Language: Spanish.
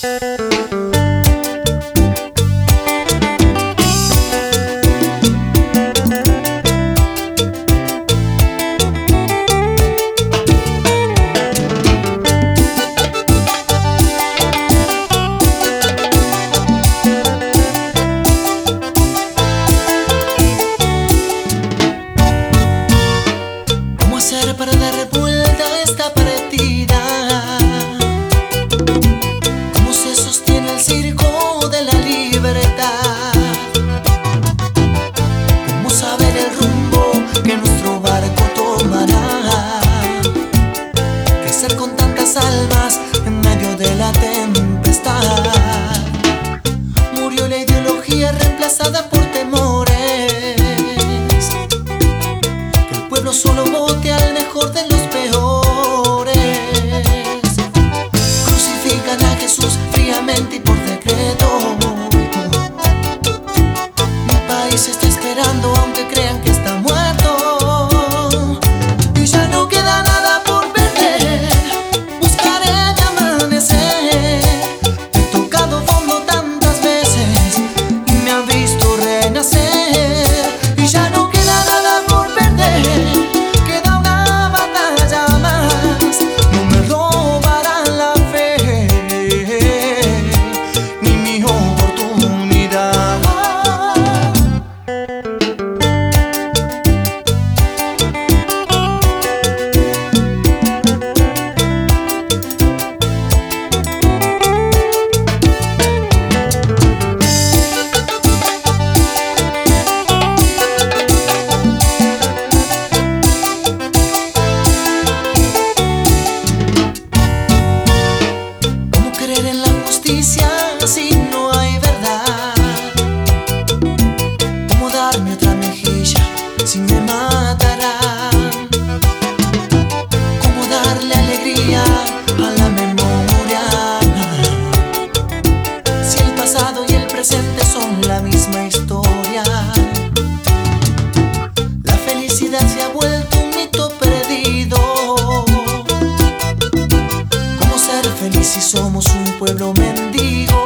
Para dar vuelta a esta partida, cómo se sostiene el circo de la libertad, cómo saber el rumbo que nuestro barco tomará, qué hacer con tantas almas en medio de la tempestad. Murió la ideología reemplazada por temores, que el pueblo solo vote al mejor de los peores. Crucifican a Jesús fríamente y por decreto. Mi país está esperando aunque crean que está muerto. Y ya no queda nada por perder, buscaré de amanecer. He tocado fondo tantas veces y me han visto renacer. Y ya no queda nada por perder, en la justicia si no hay verdad. ¿Cómo darme otra mejilla si me matarán? ¿Cómo darle alegría a la memoria si el pasado y el presente son la misma historia? La felicidad se ha vuelto un mito perdido. ¿Cómo ser feliz si somos un pueblo mendigo?